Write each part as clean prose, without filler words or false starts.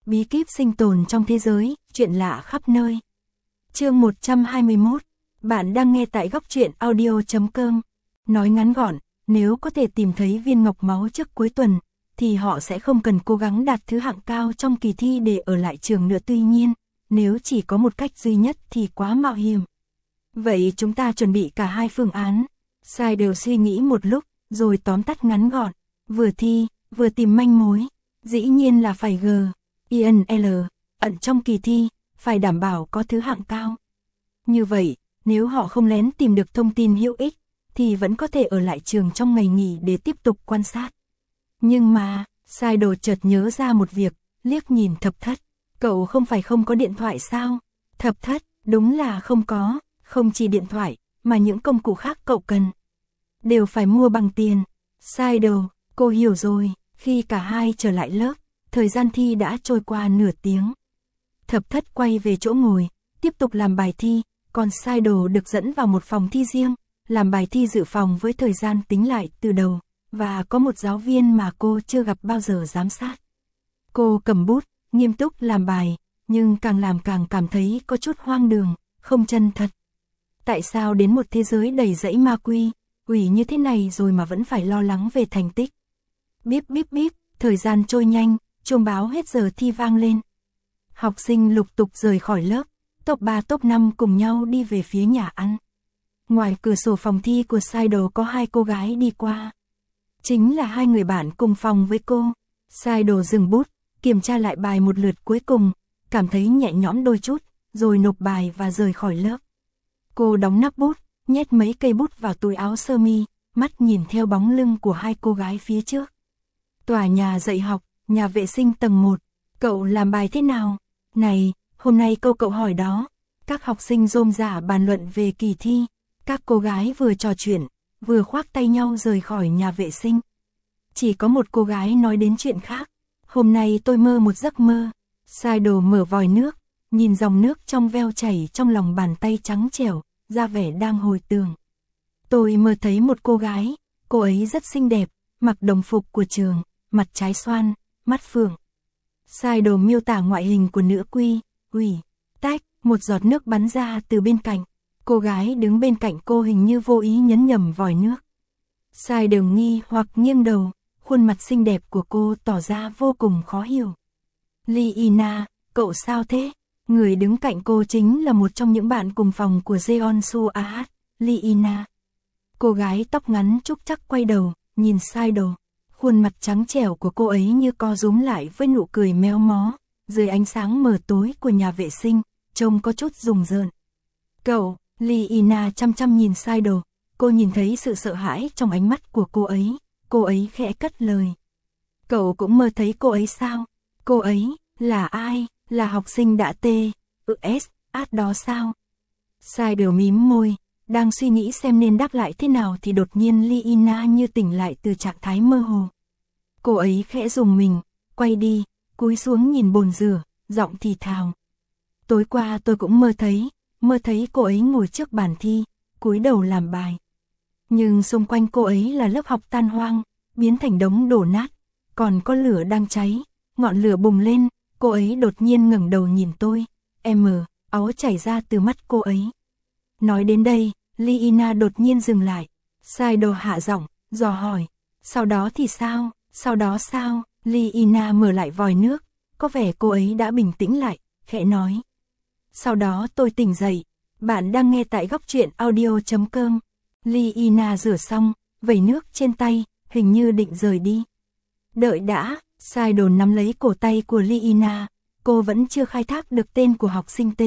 bí kíp sinh tồn trong thế giới, chuyện lạ khắp nơi. Chương 121. Bạn đang nghe tại góc truyện audio.com. Nói ngắn gọn, nếu có thể tìm thấy viên ngọc máu trước cuối tuần, thì họ sẽ không cần cố gắng đạt thứ hạng cao trong kỳ thi để ở lại trường nữa. Tuy nhiên, nếu chỉ có một cách duy nhất thì quá mạo hiểm. Vậy chúng ta chuẩn bị cả hai phương án. Sai đều suy nghĩ một lúc, rồi tóm tắt ngắn gọn. Vừa thi, vừa tìm manh mối. Dĩ nhiên là phải G.I.N.L. ẩn trong kỳ thi, phải đảm bảo có thứ hạng cao. Như vậy, nếu họ không lén tìm được thông tin hữu ích, thì vẫn có thể ở lại trường trong ngày nghỉ để tiếp tục quan sát. Nhưng mà, Sai đồ chợt nhớ ra một việc, liếc nhìn Thập Thất. Cậu không phải không có điện thoại sao? Thập Thất, đúng là không có, không chỉ điện thoại, mà những công cụ khác cậu cần. Đều phải mua bằng tiền. Sai đồ, cô hiểu rồi. Khi cả hai trở lại lớp, thời gian thi đã trôi qua nửa tiếng. Thập Thất quay về chỗ ngồi, tiếp tục làm bài thi, còn Sai đồ được dẫn vào một phòng thi riêng, làm bài thi dự phòng với thời gian tính lại từ đầu, và có một giáo viên mà cô chưa gặp bao giờ giám sát. Cô cầm bút, nghiêm túc làm bài, nhưng càng làm càng cảm thấy có chút hoang đường, không chân thật. Tại sao đến một thế giới đầy rẫy ma quỷ như thế này rồi mà vẫn phải lo lắng về thành tích? Bíp bíp bíp, thời gian trôi nhanh, chuông báo hết giờ thi vang lên. Học sinh lục tục rời khỏi lớp, top 3 top 5 cùng nhau đi về phía nhà ăn. Ngoài cửa sổ phòng thi của Sai đồ có hai cô gái đi qua. Chính là hai người bạn cùng phòng với cô. Sai đồ dừng bút, kiểm tra lại bài một lượt cuối cùng, cảm thấy nhẹ nhõm đôi chút, rồi nộp bài và rời khỏi lớp. Cô đóng nắp bút, nhét mấy cây bút vào túi áo sơ mi, mắt nhìn theo bóng lưng của hai cô gái phía trước. Tòa nhà dạy học, nhà vệ sinh tầng 1. Cậu làm bài thế nào? Này, hôm nay cậu hỏi đó. Các học sinh rôm rả bàn luận về kỳ thi. Các cô gái vừa trò chuyện, vừa khoác tay nhau rời khỏi nhà vệ sinh. Chỉ có một cô gái nói đến chuyện khác. Hôm nay tôi mơ một giấc mơ. Sai đồ mở vòi nước, nhìn dòng nước trong veo chảy trong lòng bàn tay trắng trẻo, ra vẻ đang hồi tưởng. Tôi mơ thấy một cô gái, cô ấy rất xinh đẹp, mặc đồng phục của trường, mặt trái xoan, mắt phượng. Sai đồ miêu tả ngoại hình của nữ quỷ. Tách, một giọt nước bắn ra từ bên cạnh. Cô gái đứng bên cạnh cô hình như vô ý nhấn nhầm vòi nước. Sai đều nghi hoặc nghiêng đầu, khuôn mặt xinh đẹp của cô tỏ ra vô cùng khó hiểu. Liina, cậu sao thế? Người đứng cạnh cô chính là một trong những bạn cùng phòng của Jeonsu Ahat, Liina. Cô gái tóc ngắn trúc chắc quay đầu, nhìn Sai đồ. Khuôn mặt trắng trẻo của cô ấy như co rúm lại với nụ cười méo mó, dưới ánh sáng mờ tối của nhà vệ sinh, trông có chút rùng rợn. Cậu, Liina chăm chăm nhìn Sai đồ, cô nhìn thấy sự sợ hãi trong ánh mắt của cô ấy khẽ cất lời. Cậu cũng mơ thấy cô ấy sao? Cô ấy, là ai? Là học sinh đã át đó sao? Sai đều mím môi, đang suy nghĩ xem nên đáp lại thế nào thì đột nhiên Liina như tỉnh lại từ trạng thái mơ hồ. Cô ấy khẽ rùng mình, quay đi, cúi xuống nhìn bồn rửa, giọng thì thào. Tối qua tôi cũng mơ thấy cô ấy ngồi trước bàn thi, cúi đầu làm bài. Nhưng xung quanh cô ấy là lớp học tan hoang, biến thành đống đổ nát, còn có lửa đang cháy, ngọn lửa bùng lên, cô ấy đột nhiên ngẩng đầu nhìn tôi, máu chảy ra từ mắt cô ấy. Nói đến đây, Liina đột nhiên dừng lại, Sai đồ hạ giọng, dò hỏi, sau đó thì sao, Liina mở lại vòi nước, có vẻ cô ấy đã bình tĩnh lại, khẽ nói. Sau đó tôi tỉnh dậy, bạn đang nghe tại góc truyện audio.com. Liina rửa xong, vẩy nước trên tay, hình như định rời đi. Đợi đã, Sai đồ nắm lấy cổ tay của Liina, cô vẫn chưa khai thác được tên của học sinh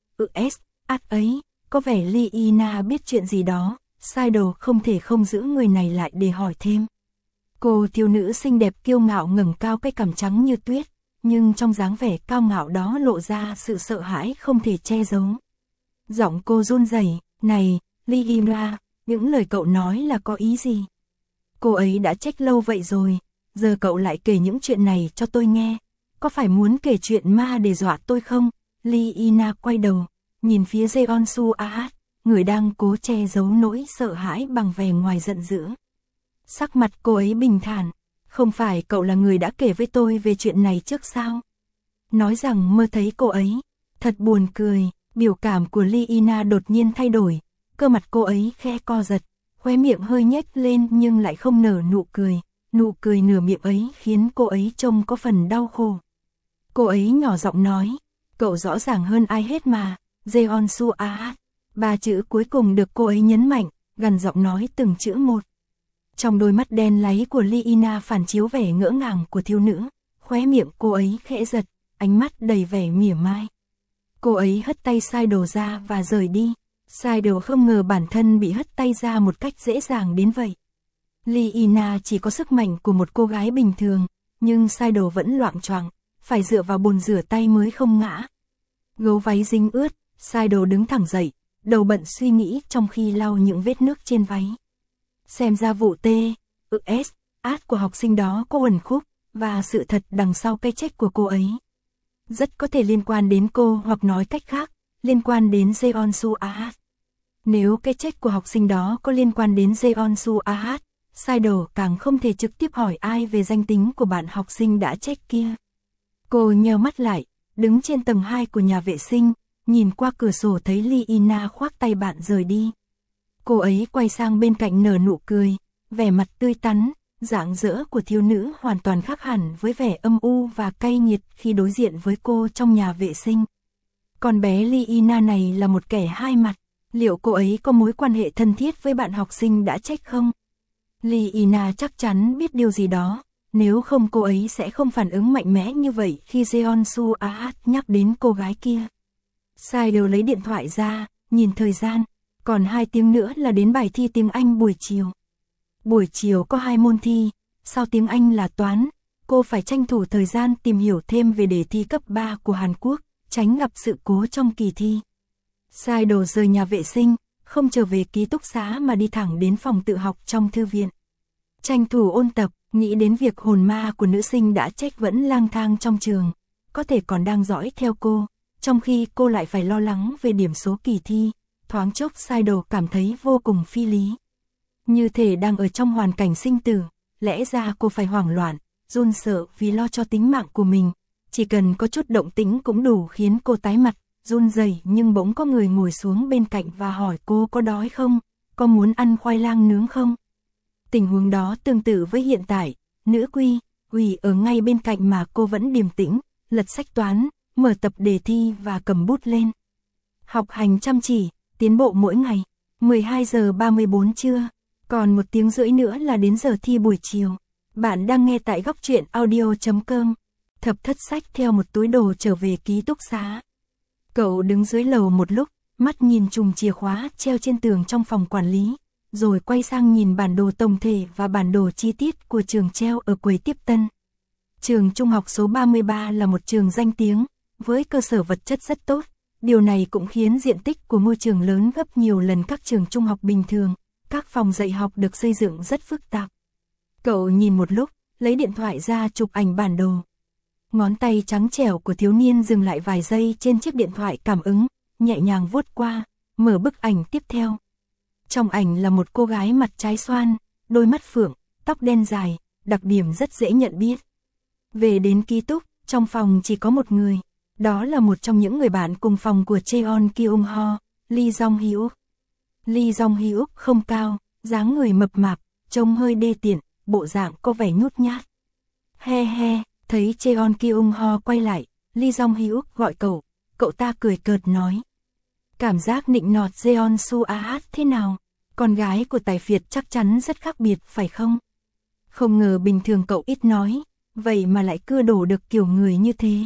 át ấy, có vẻ Liina biết chuyện gì đó, Sai đồ không thể không giữ người này lại để hỏi thêm. Cô thiếu nữ xinh đẹp kiêu ngạo ngẩng cao cái cằm trắng như tuyết, nhưng trong dáng vẻ cao ngạo đó lộ ra sự sợ hãi không thể che giấu. Giọng cô run rẩy, này, Liina, những lời cậu nói là có ý gì? Cô ấy đã trách lâu vậy rồi, giờ cậu lại kể những chuyện này cho tôi nghe, có phải muốn kể chuyện ma để dọa tôi không? Liina quay đầu, nhìn phía Jeonsu Ahat, người đang cố che giấu nỗi sợ hãi bằng vẻ ngoài giận dữ. Sắc mặt cô ấy bình thản, không phải cậu là người đã kể với tôi về chuyện này trước sao? nói rằng mơ thấy cô ấy. Thật buồn cười, biểu cảm của Lina đột nhiên thay đổi, cơ mặt cô ấy khẽ co giật, khóe miệng hơi nhếch lên nhưng lại không nở nụ cười nửa miệng ấy khiến cô ấy trông có phần đau khổ. Cô ấy nhỏ giọng nói, cậu rõ ràng hơn ai hết mà, Jeonsu Ahat. Ba chữ cuối cùng được cô ấy nhấn mạnh, gằn giọng nói từng chữ một. Trong đôi mắt đen láy của Lina phản chiếu vẻ ngỡ ngàng của thiếu nữ, khóe miệng cô ấy khẽ giật, ánh mắt đầy vẻ mỉa mai. Cô ấy hất tay Sidle ra và rời đi. Sidle không ngờ bản thân bị hất tay ra một cách dễ dàng đến vậy. Lina chỉ có sức mạnh của một cô gái bình thường, nhưng Sidle vẫn loạng choạng, phải dựa vào bồn rửa tay mới không ngã. Gấu váy dính ướt, Sidle đứng thẳng dậy, đầu bận suy nghĩ trong khi lau những vết nước trên váy. Xem ra vụ T.U.S.A của học sinh đó có uẩn khúc, và sự thật đằng sau cái chết của cô ấy rất có thể liên quan đến cô, hoặc nói cách khác, liên quan đến Jeonsu Ahat. Nếu cái chết của học sinh đó có liên quan đến Jeonsu Ahat, Sidle càng không thể trực tiếp hỏi ai về danh tính của bạn học sinh đã chết kia. Cô nheo mắt lại, đứng trên tầng 2 của nhà vệ sinh, nhìn qua cửa sổ thấy Lina khoác tay bạn rời đi. Cô ấy quay sang bên cạnh nở nụ cười, vẻ mặt tươi tắn, dạng dỡ của thiếu nữ hoàn toàn khác hẳn với vẻ âm u và cay nghiệt khi đối diện với cô trong nhà vệ sinh. Con bé Lina này là một kẻ hai mặt, liệu cô ấy có mối quan hệ thân thiết với bạn học sinh đã chết không? Lina chắc chắn biết điều gì đó, nếu không cô ấy sẽ không phản ứng mạnh mẽ như vậy khi Jeonsu Ahat nhắc đến cô gái kia. Sidle lấy điện thoại ra, nhìn thời gian, còn 2 tiếng nữa là đến bài thi tiếng Anh buổi chiều. Buổi chiều có 2 môn thi, sau tiếng Anh là toán, cô phải tranh thủ thời gian tìm hiểu thêm về đề thi cấp 3 của Hàn Quốc, tránh gặp sự cố trong kỳ thi. Sidle rời nhà vệ sinh, không trở về ký túc xá mà đi thẳng đến phòng tự học trong thư viện. Tranh thủ ôn tập, nghĩ đến việc hồn ma của nữ sinh đã chết vẫn lang thang trong trường, có thể còn đang dõi theo cô, trong khi cô lại phải lo lắng về điểm số kỳ thi, thoáng chốc Sidle cảm thấy vô cùng phi lý. Như thể đang ở trong hoàn cảnh sinh tử, lẽ ra cô phải hoảng loạn, run sợ vì lo cho tính mạng của mình, chỉ cần có chút động tĩnh cũng đủ khiến cô tái mặt, run rẩy, nhưng bỗng có người ngồi xuống bên cạnh và hỏi cô có đói không, có muốn ăn khoai lang nướng không. Tình huống đó tương tự với hiện tại, nữ quỷ ở ngay bên cạnh mà cô vẫn điềm tĩnh, lật sách toán, mở tập đề thi và cầm bút lên. Học hành chăm chỉ, tiến bộ mỗi ngày. 12 giờ 34 trưa, còn 1 tiếng rưỡi nữa là đến giờ thi buổi chiều. Bạn đang nghe tại góc truyện audio.com. Thập Thất xách theo một túi đồ trở về ký túc xá. Cậu đứng dưới lầu một lúc, mắt nhìn chùm chìa khóa treo trên tường trong phòng quản lý, rồi quay sang nhìn bản đồ tổng thể và bản đồ chi tiết của trường treo ở quầy tiếp tân. Trường trung học số 33 là một trường danh tiếng, với cơ sở vật chất rất tốt. Điều này cũng khiến diện tích của ngôi trường lớn gấp nhiều lần các trường trung học bình thường. Các phòng dạy học được xây dựng rất phức tạp. Cậu nhìn một lúc, lấy điện thoại ra chụp ảnh bản đồ. Ngón tay trắng trẻo của thiếu niên dừng lại vài giây trên chiếc điện thoại cảm ứng, nhẹ nhàng vuốt qua, mở bức ảnh tiếp theo. Trong ảnh là một cô gái mặt trái xoan, đôi mắt phượng, tóc đen dài, đặc điểm rất dễ nhận biết. Về đến ký túc, trong phòng chỉ có một người. Đó là một trong những người bạn cùng phòng của Cheon Kyung-ho, Lee Jong-hyuk. Lee Jong-hyuk không cao, dáng người mập mạp, trông hơi đê tiện, bộ dạng có vẻ nhút nhát. He he, thấy Cheon Kyung-ho quay lại, Lee Jong-hyuk gọi cậu ta cười cợt nói. Cảm giác nịnh nọt Jeonsu Ahat thế nào? Con gái của tài phiệt chắc chắn rất khác biệt phải không? Không ngờ bình thường cậu ít nói, vậy mà lại cưa đổ được kiểu người như thế.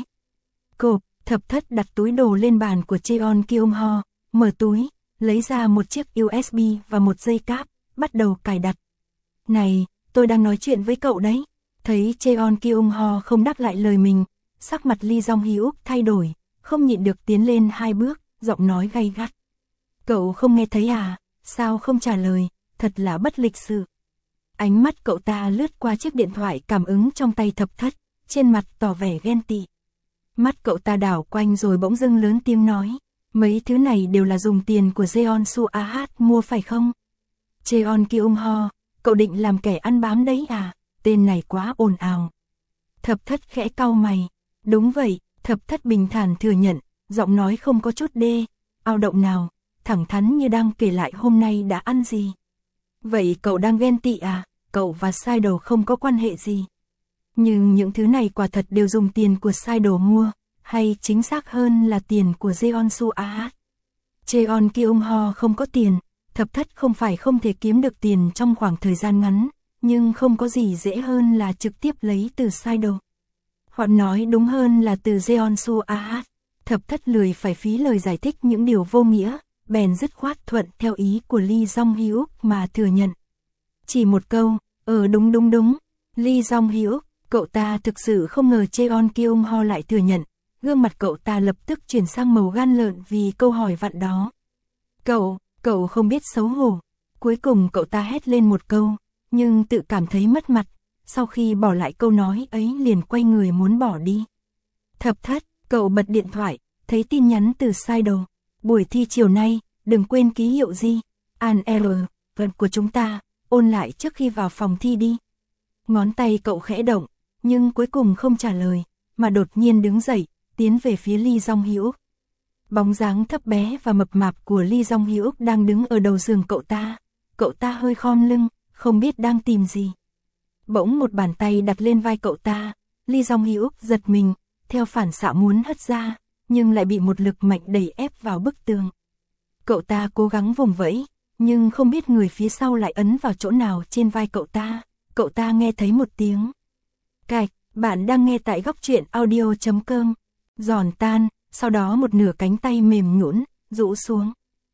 Thập Thất đặt túi đồ lên bàn của Cheon Kyung-ho, mở túi, lấy ra một chiếc USB và một dây cáp, bắt đầu cài đặt. Này, tôi đang nói chuyện với cậu đấy. Thấy Cheon Kyung-ho không đáp lại lời mình, sắc mặt Lee Jong-hyuk thay đổi, không nhịn được tiến lên 2 bước, giọng nói gay gắt. Cậu không nghe thấy à, sao không trả lời, thật là bất lịch sự. Ánh mắt cậu ta lướt qua chiếc điện thoại cảm ứng trong tay Thập Thất, trên mặt tỏ vẻ ghen tị. Mắt cậu ta đảo quanh rồi bỗng dưng lớn tiếng nói, mấy thứ này đều là dùng tiền của Jeonsu Ahat mua phải không? Cheon Kyung-ho, cậu định làm kẻ ăn bám đấy à? Tên này quá ồn ào. Thập Thất khẽ cau mày. Đúng vậy, Thập thất bình thản thừa nhận, giọng nói không có chút ao động nào, thẳng thắn như đang kể lại hôm nay đã ăn gì. Vậy cậu đang ghen tị à? Cậu và Sai Đồ không có quan hệ gì. Nhưng những thứ này quả thật đều dùng tiền của Sai Đồ mua, hay chính xác hơn là tiền của Jeon Su Ah. Jeon Kyung Ho không có tiền, thập thất không phải không thể kiếm được tiền trong khoảng thời gian ngắn, nhưng không có gì dễ hơn là trực tiếp lấy từ Sai Đồ. Hoặc nói đúng hơn là từ Jeon Su Ah. Thập thất lười phải phí lời giải thích những điều vô nghĩa, bèn dứt khoát thuận theo ý của Lee Jong Hyuk mà thừa nhận. Chỉ một câu, đúng. Lee Jong Hyuk, cậu ta thực sự không ngờ Jeon Kyung Ho lại thừa nhận, gương mặt cậu ta lập tức chuyển sang màu gan lợn vì câu hỏi vặn đó. Cậu không biết xấu hổ. Cuối cùng cậu ta hét lên một câu, nhưng tự cảm thấy mất mặt, sau khi bỏ lại câu nói ấy liền quay người muốn bỏ đi. Thập thất, cậu bật điện thoại, thấy tin nhắn từ Sai Đồ. Buổi thi chiều nay, đừng quên ký hiệu gì, An R, vật của chúng ta, ôn lại trước khi vào phòng thi đi. Ngón tay cậu khẽ động, nhưng cuối cùng không trả lời, mà đột nhiên đứng dậy, tiến về phía Lee Jong Hyuk. Bóng dáng thấp bé và mập mạp của Lee Jong Hyuk đang đứng ở đầu giường cậu ta hơi khom lưng, không biết đang tìm gì. Bỗng một bàn tay đặt lên vai cậu ta, Lee Jong Hyuk giật mình, theo phản xạ muốn hất ra, nhưng lại bị một lực mạnh đẩy ép vào bức tường. Cậu ta cố gắng vùng vẫy, nhưng không biết người phía sau lại ấn vào chỗ nào trên vai cậu ta nghe thấy một tiếng cạch. Bạn đang nghe tại góc truyện audio.com. Giòn tan, sau đó một nửa cánh tay mềm nhũn rũ xuống.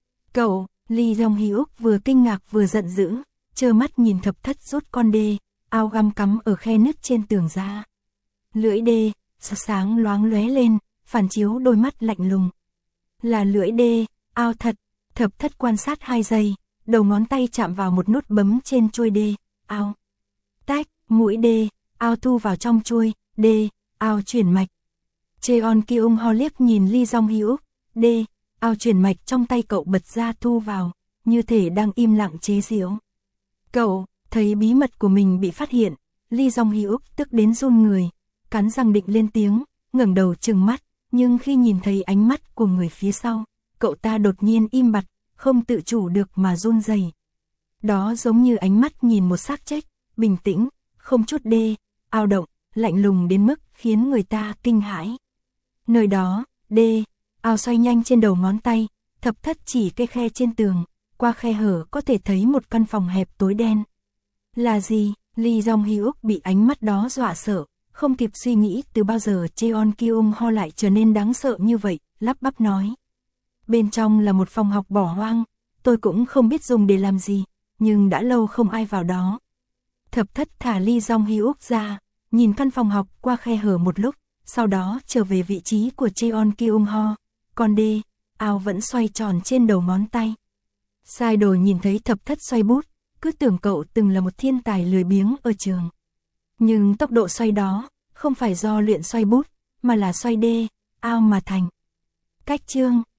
Lee Jong Hyuk vừa kinh ngạc vừa giận dữ, trơ mắt nhìn thập thất rút con ao găm cắm ở khe nứt trên tường ra. Lưỡi sáng loáng lóe lên, phản chiếu đôi mắt lạnh lùng. Là lưỡi ao thật. Thập thất quan sát 2 giây, đầu ngón tay chạm vào một nút bấm trên chuôi ao. Tách, mũi ao thu vào trong chuôi, ao chuyển mạch. Jeon Kyung Ho liếc nhìn Lee Jong Hyuk, ao chuyển mạch trong tay cậu bật ra thu vào, như thể đang im lặng chế giễu. Cậu, thấy bí mật của mình bị phát hiện, Lee Jong Hyuk tức đến run người, cắn răng định lên tiếng, ngẩng đầu trừng mắt, nhưng khi nhìn thấy ánh mắt của người phía sau, cậu ta đột nhiên im bặt, không tự chủ được mà run rẩy. Đó giống như ánh mắt nhìn một xác chết, bình tĩnh, không chút ao động, lạnh lùng đến mức khiến người ta kinh hãi. Nơi đó, ao xoay nhanh trên đầu ngón tay, thập thất chỉ cái khe trên tường, qua khe hở có thể thấy một căn phòng hẹp tối đen. Là gì? Lee Jong Hyuk bị ánh mắt đó dọa sợ, không kịp suy nghĩ từ bao giờ Jeon Kyung Ho lại trở nên đáng sợ như vậy, lắp bắp nói. Bên trong là một phòng học bỏ hoang, tôi cũng không biết dùng để làm gì, nhưng đã lâu không ai vào đó. Thập thất thả Lee Jong Hyuk ra, nhìn căn phòng học qua khe hở một lúc, sau đó trở về vị trí của Jeon Kyung Ho, còn ao vẫn xoay tròn trên đầu ngón tay. Sai Đồ nhìn thấy thập thất xoay bút, cứ tưởng cậu từng là một thiên tài lười biếng ở trường. Nhưng tốc độ xoay đó, không phải do luyện xoay bút, mà là xoay ao mà thành. Cách chương